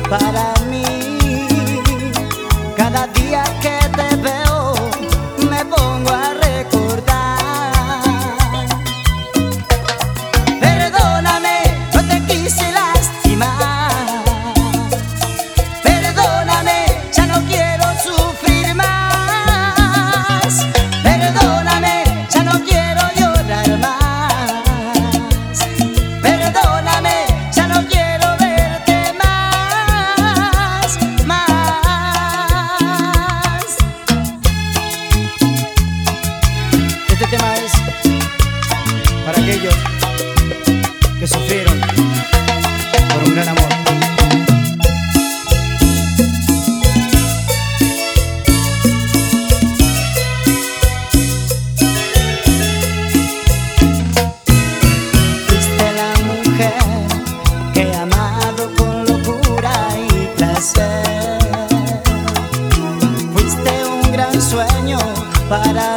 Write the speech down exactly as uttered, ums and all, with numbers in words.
para mí. Cada día que te veo me pongo a recordar. Perdóname, no te quise lastimar. Perdóname, ya no quiero sufrir más. Perdóname, ya no quiero llorar más. Perdóname, ya no quiero verte más, más. Este tema es para aquellos que sufrieron por un gran amor. Fuiste la mujer que he amado con locura y placer. Fuiste un gran sueño para